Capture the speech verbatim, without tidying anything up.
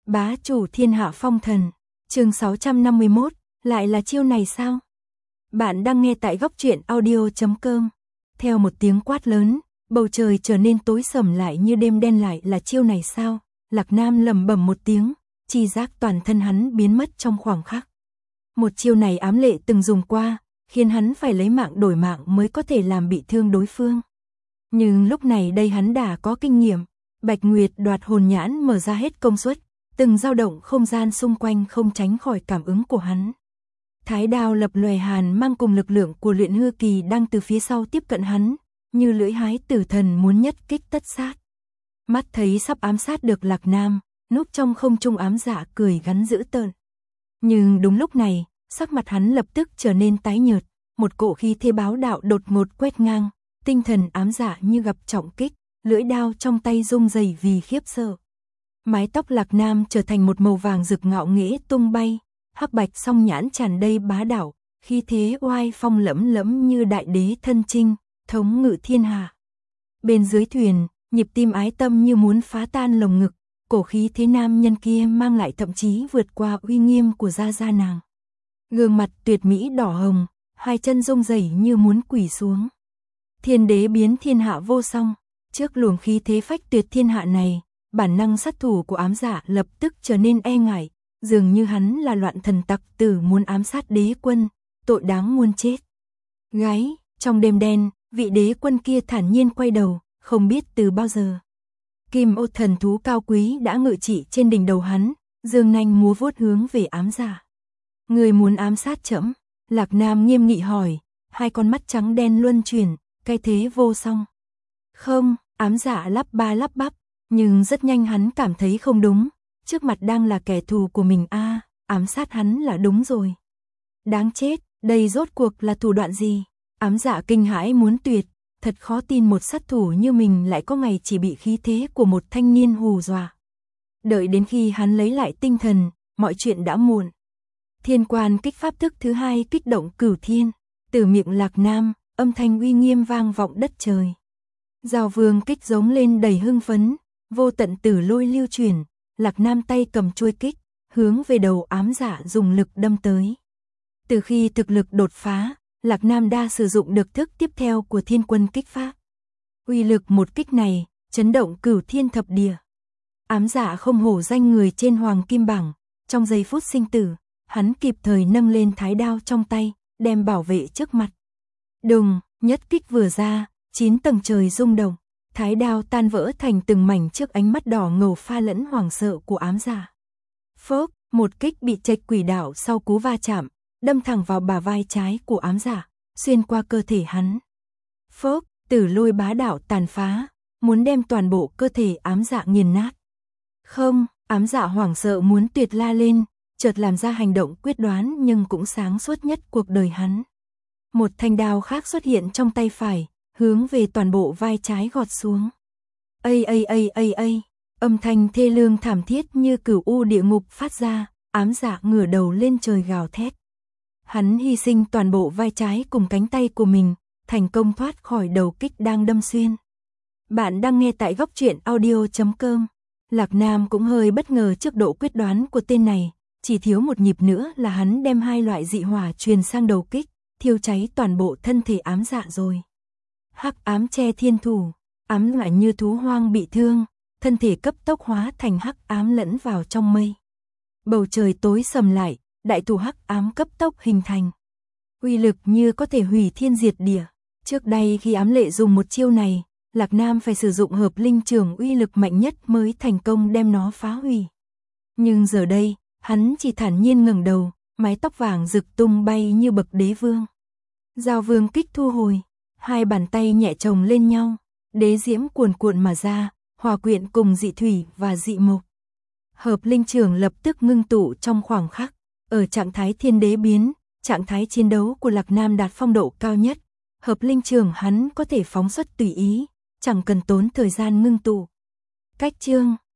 Bá chủ thiên hạ phong thần, chương sáu trăm năm mươi mốt, lại là chiêu này sao? Bạn đang nghe tại góc truyện audio chấm com. Theo một tiếng quát lớn, bầu trời trở nên tối sầm lại như đêm đen. Lại là chiêu này sao? Lạc Nam lẩm bẩm một tiếng, chi giác toàn thân hắn biến mất trong khoảng khắc. Một chiêu này ám lệ từng dùng qua, khiến hắn phải lấy mạng đổi mạng mới có thể làm bị thương đối phương. Nhưng lúc này đây hắn đã có kinh nghiệm, Bạch Nguyệt đoạt hồn nhãn mở ra hết công suất, từng dao động không gian xung quanh không tránh khỏi cảm ứng của hắn. Thái đao lập lòe hàn mang cùng lực lượng của luyện hư kỳ đang từ phía sau tiếp cận hắn, như lưỡi hái tử thần muốn nhất kích tất sát. Mắt thấy sắp ám sát được Lạc Nam, núp trong không trung ám dạ cười gắn dữ tợn. Nhưng đúng lúc này, sắc mặt hắn lập tức trở nên tái nhợt, một cỗ khí thế bá đạo đột ngột quét ngang, tinh thần ám dạ như gặp trọng kích, lưỡi đao trong tay rung rẩy vì khiếp sợ. Mái tóc Lạc Nam trở thành một màu vàng rực ngạo nghễ tung bay, hắc bạch song nhãn tràn đầy bá đạo, khí thế oai phong lẫm lẫm như đại đế thân chinh, thống ngự thiên hạ. Bên dưới thuyền, nhịp tim ái tâm như muốn phá tan lồng ngực, cổ khí thế nam nhân kia mang lại thậm chí vượt qua uy nghiêm của gia gia nàng. Gương mặt tuyệt mỹ đỏ hồng, hai chân rung rẩy như muốn quỳ xuống. Thiên đế biến thiên hạ vô song, trước luồng khí thế phách tuyệt thiên hạ này, bản năng sát thủ của ám dạ lập tức trở nên e ngại, dường như hắn là loạn thần tặc tử muốn ám sát đế quân, tội đáng muôn chết. Gái, trong đêm đen, vị đế quân kia thản nhiên quay đầu, không biết từ bao giờ. Kim ô thần thú cao quý đã ngự trị trên đỉnh đầu hắn, dương nanh múa vuốt hướng về ám dạ. Người muốn ám sát trẫm? Lạc Nam nghiêm nghị hỏi, hai con mắt trắng đen luân chuyển, cái thế vô song. Không, ám dạ lắp ba lắp bắp, nhưng rất nhanh hắn cảm thấy không đúng, trước mặt đang là kẻ thù của mình a, à, ám sát hắn là đúng rồi. Đáng chết, đây rốt cuộc là thủ đoạn gì? Ám dạ kinh hãi muốn tuyệt, thật khó tin một sát thủ như mình lại có ngày chỉ bị khí thế của một thanh niên hù dọa. Đợi đến khi hắn lấy lại tinh thần, mọi chuyện đã muộn. Thiên quan kích pháp thức thứ hai kích động cửu thiên, từ miệng Lạc Nam, âm thanh uy nghiêm vang vọng đất trời. Giao vương kích giống lên đầy hưng phấn, vô tận tử lôi lưu chuyển, Lạc Nam tay cầm chuôi kích, hướng về đầu ám dạ dùng lực đâm tới. Từ khi thực lực đột phá, Lạc Nam đã sử dụng được thức tiếp theo của thiên quân kích pháp. Uy lực một kích này, chấn động cửu thiên thập địa. Ám dạ không hổ danh người trên hoàng kim bảng, trong giây phút sinh tử, hắn kịp thời nâng lên thái đao trong tay, đem bảo vệ trước mặt. Đùng, nhất kích vừa ra, chín tầng trời rung động, thái đao tan vỡ thành từng mảnh trước ánh mắt đỏ ngầu pha lẫn hoảng sợ của ám dạ. Phốc, một kích bị trạch quỷ đạo sau cú va chạm, đâm thẳng vào bả vai trái của ám dạ, xuyên qua cơ thể hắn. Phốc, tử lôi bá đạo tàn phá, muốn đem toàn bộ cơ thể ám dạ nghiền nát. Không, ám dạ hoảng sợ muốn tuyệt la lên, chợt làm ra hành động quyết đoán nhưng cũng sáng suốt nhất cuộc đời hắn. Một thanh đao khác xuất hiện trong tay phải, hướng về toàn bộ vai trái gọt xuống. Ây ây ây ây ây, âm thanh thê lương thảm thiết như cửu u địa ngục phát ra, ám dạ ngửa đầu lên trời gào thét. Hắn hy sinh toàn bộ vai trái cùng cánh tay của mình, thành công thoát khỏi đầu kích đang đâm xuyên. Bạn đang nghe tại góc truyện audio chấm com. Lạc Nam cũng hơi bất ngờ trước độ quyết đoán của tên này, chỉ thiếu một nhịp nữa là hắn đem hai loại dị hỏa truyền sang đầu kích, thiêu cháy toàn bộ thân thể ám dạ rồi. Hắc ám che thiên thủ, ám lại như thú hoang bị thương, thân thể cấp tốc hóa thành hắc ám lẫn vào trong mây. Bầu trời tối sầm lại, đại thủ hắc ám cấp tốc hình thành. Uy lực như có thể hủy thiên diệt địa. Trước đây khi ám lệ dùng một chiêu này, Lạc Nam phải sử dụng hợp linh trường uy lực mạnh nhất mới thành công đem nó phá hủy. Nhưng giờ đây, hắn chỉ thản nhiên ngẩng đầu, mái tóc vàng rực tung bay như bậc đế vương. Giao vương kích thu hồi, hai bàn tay nhẹ chồng lên nhau, đế diễm cuồn cuộn mà ra, hòa quyện cùng dị thủy và dị mộc. Hợp linh trường lập tức ngưng tụ trong khoảng khắc, ở trạng thái thiên đế biến, trạng thái chiến đấu của Lạc Nam đạt phong độ cao nhất, hợp linh trường hắn có thể phóng xuất tùy ý, chẳng cần tốn thời gian ngưng tụ. Cách chương